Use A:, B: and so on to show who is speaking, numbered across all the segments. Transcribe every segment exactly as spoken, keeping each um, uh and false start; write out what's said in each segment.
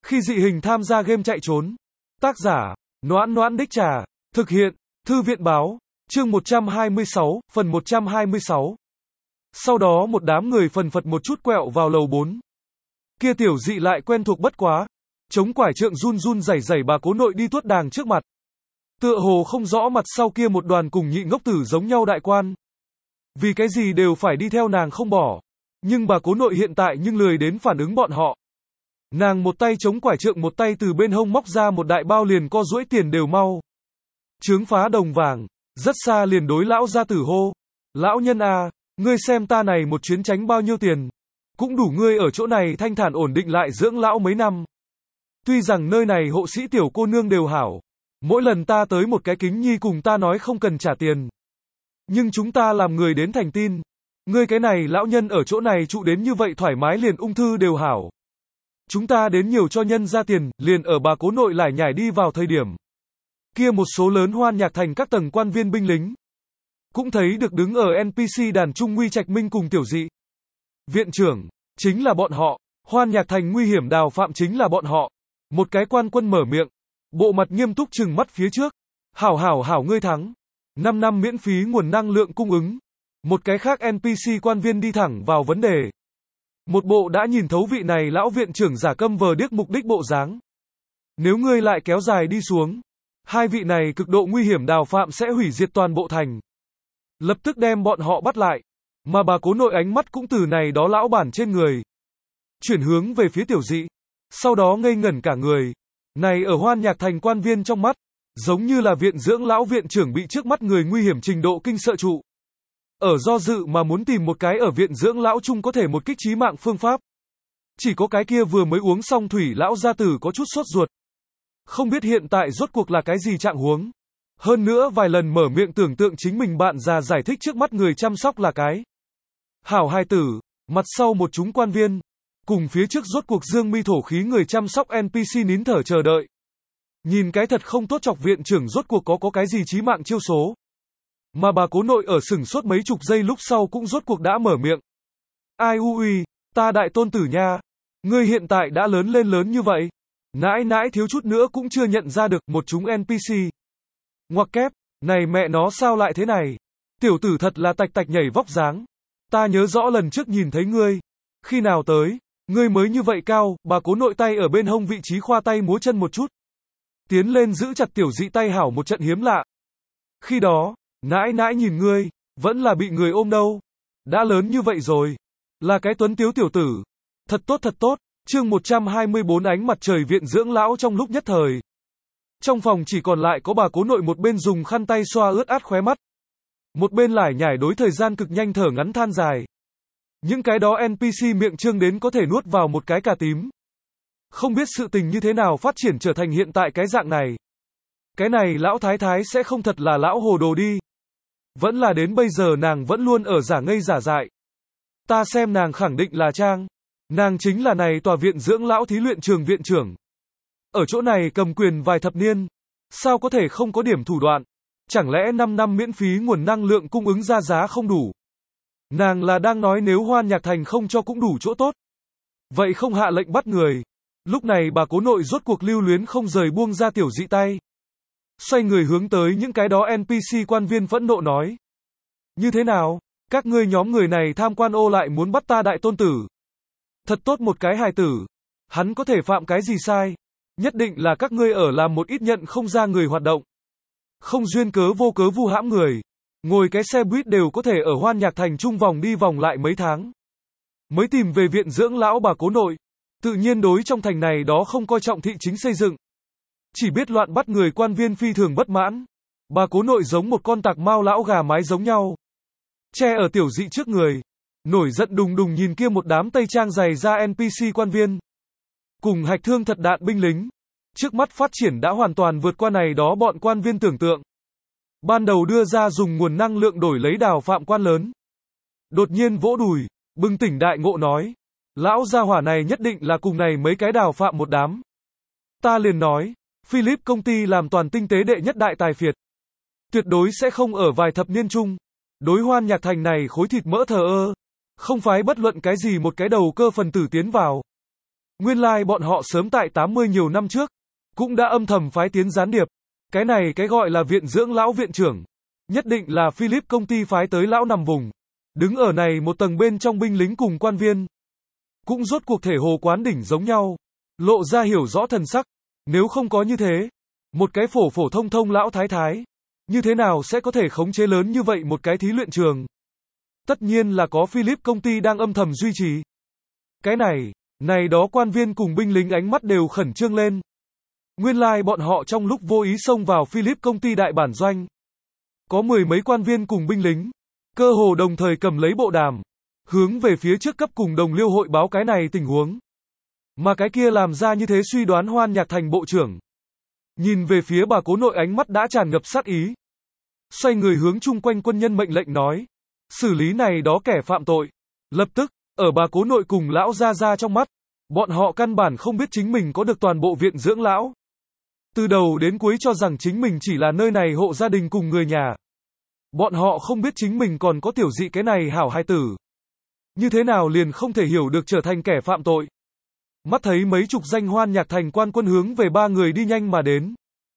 A: Khi dị hình tham gia game chạy trốn. Tác giả, Noãn Noãn Đích Trà. Thực hiện, Thư viện Báo. Chương một trăm hai mươi sáu, phần một trăm hai mươi sáu. Sau đó một đám người phần phật một chút quẹo vào lầu bốn. Kia tiểu dị lại quen thuộc bất quá. Chống quải trượng run run rẩy rẩy bà cố nội đi tuốt đàng trước mặt. Tựa hồ không rõ mặt sau kia một đoàn cùng nhị ngốc tử giống nhau đại quan. Vì cái gì đều phải đi theo nàng không bỏ. Nhưng bà cố nội hiện tại nhưng lười đến phản ứng bọn họ. Nàng một tay chống quải trượng một tay từ bên hông móc ra một đại bao liền co duỗi tiền đều mau. Chướng phá đồng vàng, rất xa liền đối lão gia tử hô. Lão nhân à, ngươi xem ta này một chuyến tránh bao nhiêu tiền. Cũng đủ ngươi ở chỗ này thanh thản ổn định lại dưỡng lão mấy năm. Tuy rằng nơi này hộ sĩ tiểu cô nương đều hảo. Mỗi lần ta tới một cái kính nhi cùng ta nói không cần trả tiền. Nhưng chúng ta làm người đến thành tin. Ngươi cái này lão nhân ở chỗ này trụ đến như vậy thoải mái liền ung thư đều hảo. Chúng ta đến nhiều cho nhân ra tiền, liền ở bà cố nội lải nhải đi vào thời điểm. Kia một số lớn Hoan Nhạc Thành các tầng quan viên binh lính. Cũng thấy được đứng ở en pê xê đàn trung Nguy Trạch Minh cùng tiểu dị. Viện trưởng, chính là bọn họ. Hoan Nhạc Thành nguy hiểm đào phạm chính là bọn họ. Một cái quan quân mở miệng. Bộ mặt nghiêm túc trừng mắt phía trước. Hảo hảo hảo ngươi thắng. năm năm miễn phí nguồn năng lượng cung ứng. Một cái khác en pê xê quan viên đi thẳng vào vấn đề. Một bộ đã nhìn thấu vị này lão viện trưởng giả câm vờ điếc mục đích bộ dáng. Nếu ngươi lại kéo dài đi xuống, hai vị này cực độ nguy hiểm đào phạm sẽ hủy diệt toàn bộ thành. Lập tức đem bọn họ bắt lại. Mà bà cố nội ánh mắt cũng từ này đó lão bản trên người. Chuyển hướng về phía tiểu dị. Sau đó ngây ngẩn cả người. Này ở Hoan Nhạc Thành quan viên trong mắt. Giống như là viện dưỡng lão viện trưởng bị trước mắt người nguy hiểm trình độ kinh sợ trụ. Ở do dự mà muốn tìm một cái ở viện dưỡng lão chung có thể một kích chí mạng phương pháp. Chỉ có cái kia vừa mới uống xong thủy lão gia tử có chút sốt ruột. Không biết hiện tại rốt cuộc là cái gì trạng huống. Hơn nữa vài lần mở miệng tưởng tượng chính mình bạn già giải thích trước mắt người chăm sóc là cái hảo hài tử, mặt sau một chúng quan viên. Cùng phía trước rốt cuộc dương mi thổ khí người chăm sóc en pê xê nín thở chờ đợi. Nhìn cái thật không tốt chọc viện trưởng rốt cuộc có có cái gì chí mạng chiêu số. Mà bà cố nội ở sừng sốt mấy chục giây lúc sau cũng rốt cuộc đã mở miệng. Ai u uy, ta đại tôn tử nha. Ngươi hiện tại đã lớn lên lớn như vậy. Nãi nãi thiếu chút nữa cũng chưa nhận ra được một chúng en pê xê. Ngoặc kép, này mẹ nó sao lại thế này? Tiểu tử thật là tạch tạch nhảy vóc dáng. Ta nhớ rõ lần trước nhìn thấy ngươi. Khi nào tới, ngươi mới như vậy cao, bà cố nội tay ở bên hông vị trí khoa tay múa chân một chút. Tiến lên giữ chặt tiểu dị tay hảo một trận hiếm lạ. Khi đó, nãi nãi nhìn ngươi, vẫn là bị người ôm đâu. Đã lớn như vậy rồi. Là cái tuấn tiếu tiểu tử. Thật tốt thật tốt. Chương một trăm hai mươi bốn ánh mặt trời viện dưỡng lão trong lúc nhất thời. Trong phòng chỉ còn lại có bà cố nội một bên dùng khăn tay xoa ướt át khóe mắt. Một bên lải nhải đối thời gian cực nhanh thở ngắn than dài. Những cái đó en pê xê miệng trương đến có thể nuốt vào một cái cà tím. Không biết sự tình như thế nào phát triển trở thành hiện tại cái dạng này. Cái này lão thái thái sẽ không thật là lão hồ đồ đi. Vẫn là đến bây giờ nàng vẫn luôn ở giả ngây giả dại. Ta xem nàng khẳng định là trang. Nàng chính là này tòa viện dưỡng lão thí luyện trường viện trưởng. Ở chỗ này cầm quyền vài thập niên. Sao có thể không có điểm thủ đoạn? Chẳng lẽ năm năm miễn phí nguồn năng lượng cung ứng ra giá không đủ? Nàng là đang nói nếu Hoan Nhạc Thành không cho cũng đủ chỗ tốt. Vậy không hạ lệnh bắt người. Lúc này bà cố nội rốt cuộc lưu luyến không rời buông ra tiểu dị tay. Xoay người hướng tới những cái đó en pê xê quan viên phẫn nộ nói. Như thế nào? Các ngươi nhóm người này tham quan ô lại muốn bắt ta đại tôn tử. Thật tốt một cái hài tử. Hắn có thể phạm cái gì sai? Nhất định là các ngươi ở làm một ít nhận không ra người hoạt động. Không duyên cớ vô cớ vu hãm người. Ngồi cái xe buýt đều có thể ở Hoan Nhạc Thành trung vòng đi vòng lại mấy tháng. Mới tìm về viện dưỡng lão bà cố nội. Tự nhiên đối trong thành này đó không coi trọng thị chính xây dựng. Chỉ biết loạn bắt người quan viên phi thường bất mãn. Bà cố nội giống một con tạc mao lão gà mái giống nhau. Che ở tiểu dị trước người. Nổi giận đùng đùng nhìn kia một đám tây trang dày ra en pê xê quan viên. Cùng hạch thương thật đạn binh lính. Trước mắt phát triển đã hoàn toàn vượt qua này đó bọn quan viên tưởng tượng. Ban đầu đưa ra dùng nguồn năng lượng đổi lấy đào phạm quan lớn. Đột nhiên vỗ đùi, bừng tỉnh đại ngộ nói. Lão gia hỏa này nhất định là cùng này mấy cái đào phạm một đám. Ta liền nói, Philip công ty làm toàn tinh tế đệ nhất đại tài phiệt. Tuyệt đối sẽ không ở vài thập niên chung. Đối Hoan Nhạc Thành này khối thịt mỡ thờ ơ. Không phái bất luận cái gì một cái đầu cơ phần tử tiến vào. Nguyên lai like bọn họ sớm tại tám mươi nhiều năm trước, cũng đã âm thầm phái tiến gián điệp. Cái này cái gọi là viện dưỡng lão viện trưởng, nhất định là Philip công ty phái tới lão nằm vùng. Đứng ở này một tầng bên trong binh lính cùng quan viên. Cũng rốt cuộc thể hồ quán đỉnh giống nhau. Lộ ra hiểu rõ thần sắc. Nếu không có như thế, một cái phổ phổ thông thông lão thái thái, như thế nào sẽ có thể khống chế lớn như vậy một cái thí luyện trường? Tất nhiên là có Philip công ty đang âm thầm duy trì. Cái này, này đó quan viên cùng binh lính ánh mắt đều khẩn trương lên. Nguyên lai like bọn họ trong lúc vô ý xông vào Philip công ty đại bản doanh. Có mười mấy quan viên cùng binh lính, cơ hồ đồng thời cầm lấy bộ đàm, hướng về phía trước cấp cùng đồng liêu hội báo cái này tình huống. Mà cái kia làm ra như thế suy đoán Hoan Nhạc Thành bộ trưởng. Nhìn về phía bà cố nội ánh mắt đã tràn ngập sát ý. Xoay người hướng chung quanh quân nhân mệnh lệnh nói. Xử lý này đó kẻ phạm tội. Lập tức, ở bà cố nội cùng lão gia gia trong mắt, bọn họ căn bản không biết chính mình có được toàn bộ viện dưỡng lão. Từ đầu đến cuối cho rằng chính mình chỉ là nơi này hộ gia đình cùng người nhà. Bọn họ không biết chính mình còn có tiểu dị cái này hảo hai tử. Như thế nào liền không thể hiểu được trở thành kẻ phạm tội. Mắt thấy mấy chục danh Hoan Nhạc Thành quan quân hướng về ba người đi nhanh mà đến.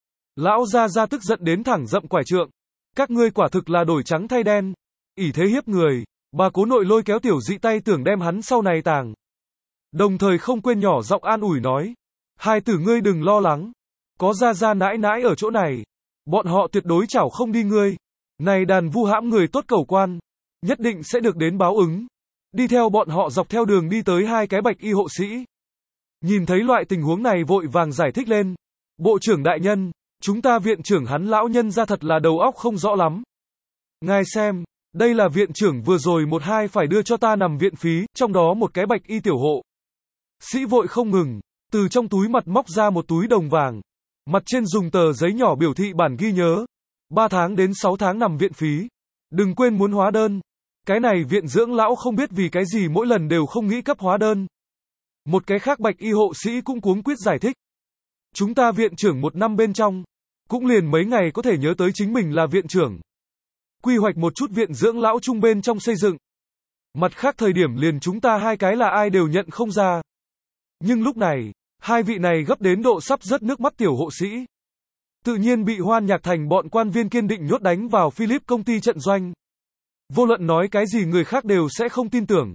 A: Lão gia gia tức giận đến thẳng dậm quải trượng. Các ngươi quả thực là đổi trắng thay đen. ỷ thế hiếp người. Bà cố nội lôi kéo tiểu dị tay tưởng đem hắn sau này tàng. Đồng thời không quên nhỏ giọng an ủi nói. Hai tử ngươi đừng lo lắng. Có gia gia nãi nãi ở chỗ này. Bọn họ tuyệt đối chảo không đi ngươi. Này đàn vu hãm người tốt cầu quan. Nhất định sẽ được đến báo ứng. Đi theo bọn họ dọc theo đường đi tới hai cái bạch y hộ sĩ. Nhìn thấy loại tình huống này vội vàng giải thích lên. Bộ trưởng đại nhân, chúng ta viện trưởng hắn lão nhân ra thật là đầu óc không rõ lắm. Ngài xem, đây là viện trưởng vừa rồi một hai phải đưa cho ta nằm viện phí, trong đó một cái bạch y tiểu hộ. Sĩ vội không ngừng, từ trong túi mặt móc ra một túi đồng vàng. Mặt trên dùng tờ giấy nhỏ biểu thị bản ghi nhớ. ba tháng đến sáu tháng nằm viện phí. Đừng quên muốn hóa đơn. Cái này viện dưỡng lão không biết vì cái gì mỗi lần đều không nghĩ cấp hóa đơn. Một cái khác bạch y hộ sĩ cũng cuống quyết giải thích. Chúng ta viện trưởng một năm bên trong, cũng liền mấy ngày có thể nhớ tới chính mình là viện trưởng. Quy hoạch một chút viện dưỡng lão chung bên trong xây dựng. Mặt khác thời điểm liền chúng ta hai cái là ai đều nhận không ra. Nhưng lúc này, hai vị này gấp đến độ sắp rớt nước mắt tiểu hộ sĩ. Tự nhiên bị Hoan Nhạc Thành bọn quan viên kiên định nhốt đánh vào Philip công ty trận doanh. Vô luận nói cái gì người khác đều sẽ không tin tưởng.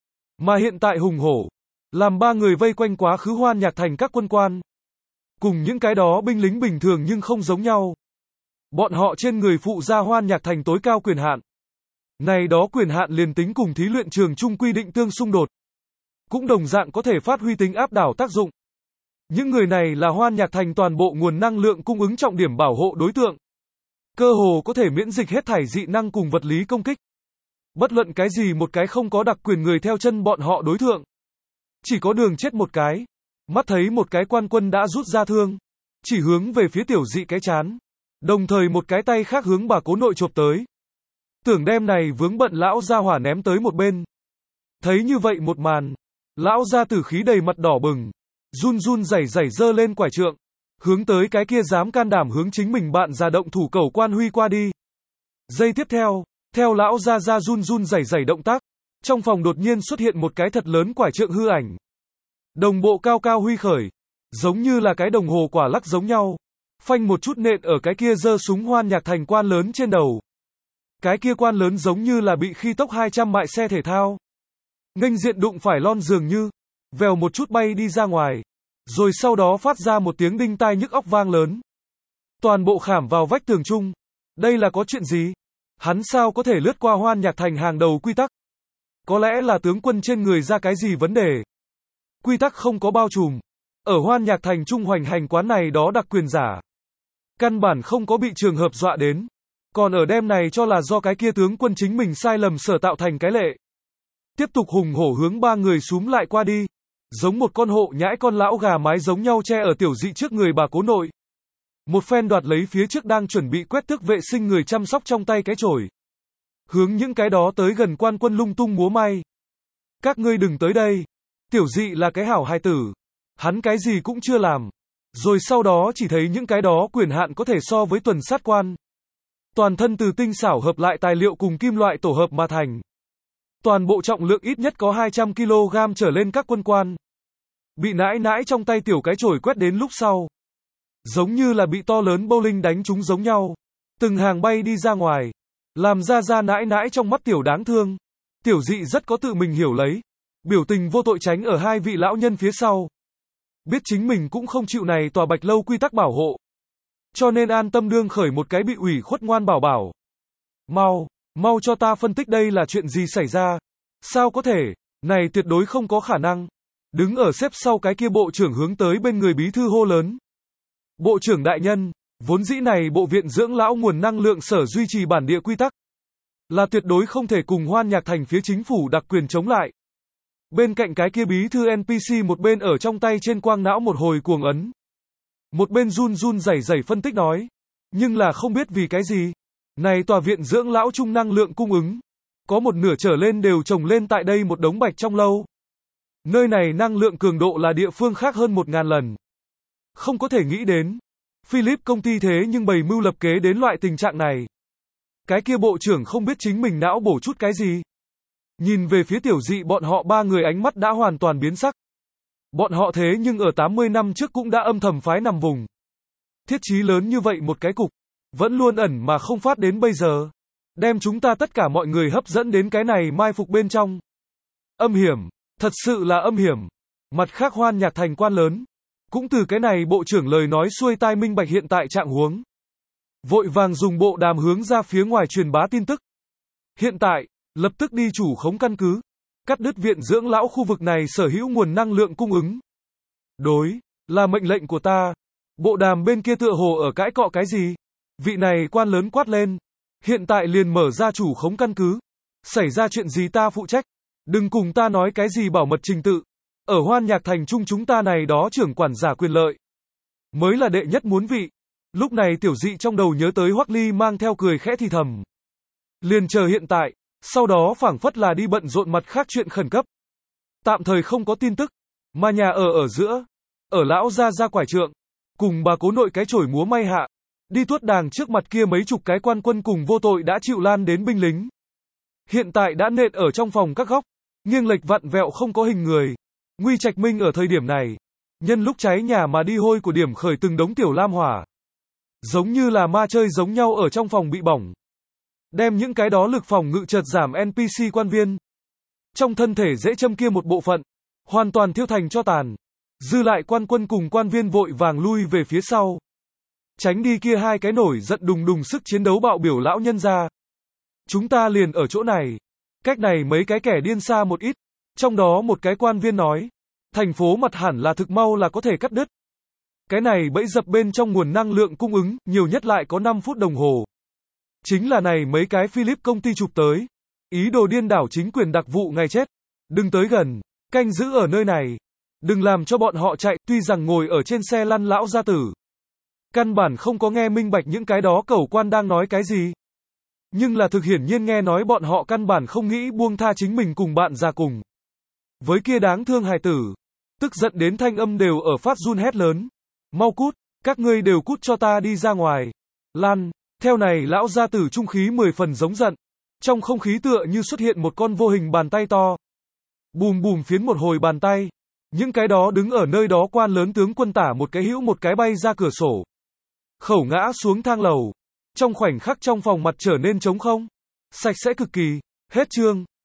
A: Mà hiện tại hùng hổ, làm ba người vây quanh quá khứ Hoan Nhạc Thành các quân quan. Cùng những cái đó binh lính bình thường nhưng không giống nhau. Bọn họ trên người phụ ra Hoan Nhạc Thành tối cao quyền hạn. Này đó quyền hạn liền tính cùng thí luyện trường chung quy định tương xung đột. Cũng đồng dạng có thể phát huy tính áp đảo tác dụng. Những người này là Hoan Nhạc Thành toàn bộ nguồn năng lượng cung ứng trọng điểm bảo hộ đối tượng. Cơ hồ có thể miễn dịch hết thảy dị năng cùng vật lý công kích. Bất luận cái gì một cái không có đặc quyền người theo chân bọn họ đối thượng. Chỉ có đường chết một cái. Mắt thấy một cái quan quân đã rút ra thương. Chỉ hướng về phía tiểu dị cái chán. Đồng thời một cái tay khác hướng bà cố nội chộp tới. Tưởng đem này vướng bận lão gia hỏa ném tới một bên. Thấy như vậy một màn. Lão gia tử khí đầy mặt đỏ bừng. Run run rẩy rẩy giơ lên quải trượng. Hướng tới cái kia dám can đảm hướng chính mình bạn ra động thủ cầu quan huy qua đi. Giây tiếp theo, theo lão gia gia run run rẩy rẩy động tác. Trong phòng đột nhiên xuất hiện một cái thật lớn quải trượng hư ảnh. Đồng bộ cao cao huy khởi. Giống như là cái đồng hồ quả lắc giống nhau. Phanh một chút nện ở cái kia giơ súng Hoan Nhạc Thành quan lớn trên đầu. Cái kia quan lớn giống như là bị khi tốc hai trăm mại xe thể thao. Nghênh diện đụng phải lon dường như. Vèo một chút bay đi ra ngoài. Rồi sau đó phát ra một tiếng đinh tai nhức óc vang lớn. Toàn bộ khảm vào vách tường chung. Đây là có chuyện gì? Hắn sao có thể lướt qua Hoan Nhạc Thành hàng đầu quy tắc? Có lẽ là tướng quân trên người ra cái gì vấn đề? Quy tắc không có bao trùm. Ở Hoan Nhạc Thành trung hoành hành quán này đó đặc quyền giả. Căn bản không có bị trường hợp dọa đến. Còn ở đêm này cho là do cái kia tướng quân chính mình sai lầm sở tạo thành cái lệ. Tiếp tục hùng hổ hướng ba người súm lại qua đi. Giống một con hộ nhãi con lão gà mái giống nhau che ở tiểu dị trước người bà cố nội. Một phen đoạt lấy phía trước đang chuẩn bị quét tước vệ sinh người chăm sóc trong tay cái chổi. Hướng những cái đó tới gần quan quân lung tung múa may. Các ngươi đừng tới đây. Tiểu dị là cái hảo hài tử. Hắn cái gì cũng chưa làm. Rồi sau đó chỉ thấy những cái đó quyền hạn có thể so với tuần sát quan. Toàn thân từ tinh xảo hợp lại tài liệu cùng kim loại tổ hợp mà thành. Toàn bộ trọng lượng ít nhất có hai trăm ki lô gam trở lên các quân quan. bị nãi nãi trong tay tiểu cái chổi quét đến lúc sau. Giống như là bị to lớn bowling đánh trúng giống nhau. Từng hàng bay đi ra ngoài. Làm ra ra nãi nãi trong mắt tiểu đáng thương. Tiểu dị rất có tự mình hiểu lấy. Biểu tình vô tội tránh ở hai vị lão nhân phía sau. Biết chính mình cũng không chịu này tòa bạch lâu quy tắc bảo hộ. Cho nên an tâm đương khởi một cái bị ủy khuất ngoan bảo bảo. Mau, mau cho ta phân tích đây là chuyện gì xảy ra. Sao có thể, này tuyệt đối không có khả năng. Đứng ở xếp sau cái kia bộ trưởng hướng tới bên người bí thư hô lớn. Bộ trưởng đại nhân, vốn dĩ này bộ viện dưỡng lão nguồn năng lượng sở duy trì bản địa quy tắc. Là tuyệt đối không thể cùng Hoan Nhạc Thành phía chính phủ đặc quyền chống lại. Bên cạnh cái kia bí thư en pê xê một bên ở trong tay trên quang não một hồi cuồng ấn. Một bên run run rẩy rẩy phân tích nói. Nhưng là không biết vì cái gì. Này tòa viện dưỡng lão trung năng lượng cung ứng. Có một nửa trở lên đều trồng lên tại đây một đống bạch trong lâu. Nơi này năng lượng cường độ là địa phương khác hơn một ngàn lần. Không có thể nghĩ đến. Philip công ty thế nhưng bày mưu lập kế đến loại tình trạng này. Cái kia bộ trưởng không biết chính mình não bổ chút cái gì. Nhìn về phía tiểu dị bọn họ ba người ánh mắt đã hoàn toàn biến sắc. Bọn họ thế nhưng ở tám mươi năm trước cũng đã âm thầm phái nằm vùng. Thiết chí lớn như vậy một cái cục. Vẫn luôn ẩn mà không phát đến bây giờ. Đem chúng ta tất cả mọi người hấp dẫn đến cái này mai phục bên trong. Âm hiểm. Thật sự là âm hiểm. Mặt khác Hoan Nhạc Thành quan lớn. Cũng từ cái này bộ trưởng lời nói xuôi tai minh bạch hiện tại trạng huống. Vội vàng dùng bộ đàm hướng ra phía ngoài truyền bá tin tức. Hiện tại, lập tức đi chủ khống căn cứ. Cắt đứt viện dưỡng lão khu vực này sở hữu nguồn năng lượng cung ứng. Đối, là mệnh lệnh của ta. Bộ đàm bên kia tựa hồ ở cãi cọ cái gì? Vị này quan lớn quát lên. Hiện tại liền mở ra chủ khống căn cứ. Xảy ra chuyện gì ta phụ trách. Đừng cùng ta nói cái gì bảo mật trình tự. Ở Hoan Nhạc Thành chung chúng ta này đó trưởng quản giả quyền lợi. Mới là đệ nhất muốn vị. Lúc này tiểu dị trong đầu nhớ tới Hoắc Ly mang theo cười khẽ thì thầm. Liền chờ hiện tại, sau đó phảng phất là đi bận rộn mặt khác chuyện khẩn cấp. Tạm thời không có tin tức, mà nhà ở ở giữa, ở lão gia gia quải trượng, cùng bà cố nội cái chổi múa may hạ, đi tuốt đàng trước mặt kia mấy chục cái quan quân cùng vô tội đã chịu lan đến binh lính. Hiện tại đã nện ở trong phòng các góc, nghiêng lệch vặn vẹo không có hình người. Nguy Trạch Minh ở thời điểm này, nhân lúc cháy nhà mà đi hôi của điểm khởi từng đống tiểu lam hỏa. Giống như là ma chơi giống nhau ở trong phòng bị bỏng. Đem những cái đó lực phòng ngự chợt giảm en pê xê quan viên. Trong thân thể dễ châm kia một bộ phận, hoàn toàn thiêu thành cho tàn. Dư lại quan quân cùng quan viên vội vàng lui về phía sau. Tránh đi kia hai cái nổi giận đùng đùng sức chiến đấu bạo biểu lão nhân ra. Chúng ta liền ở chỗ này. Cách này mấy cái kẻ điên xa một ít. Trong đó một cái quan viên nói. Thành phố mặt hẳn là thực mau là có thể cắt đứt. Cái này bẫy dập bên trong nguồn năng lượng cung ứng, nhiều nhất lại có năm phút đồng hồ. Chính là này mấy cái Philip công ty chụp tới. Ý đồ điên đảo chính quyền đặc vụ ngày chết. Đừng tới gần, canh giữ ở nơi này. Đừng làm cho bọn họ chạy, tuy rằng ngồi ở trên xe lăn lão gia tử. Căn bản không có nghe minh bạch những cái đó cẩu quan đang nói cái gì. Nhưng là thực hiển nhiên nghe nói bọn họ căn bản không nghĩ buông tha chính mình cùng bạn ra cùng. Với kia đáng thương hài tử. Tức giận đến thanh âm đều ở phát run hét lớn. Mau cút, các ngươi đều cút cho ta đi ra ngoài. Lan, theo này lão gia tử trung khí mười phần giống giận. Trong không khí tựa như xuất hiện một con vô hình bàn tay to. Bùm bùm phiến một hồi bàn tay. Những cái đó đứng ở nơi đó quan lớn tướng quân tả một cái hữu một cái bay ra cửa sổ. Khẩu ngã xuống thang lầu. Trong khoảnh khắc trong phòng mặt trở nên trống không. Sạch sẽ cực kỳ. Hết chương.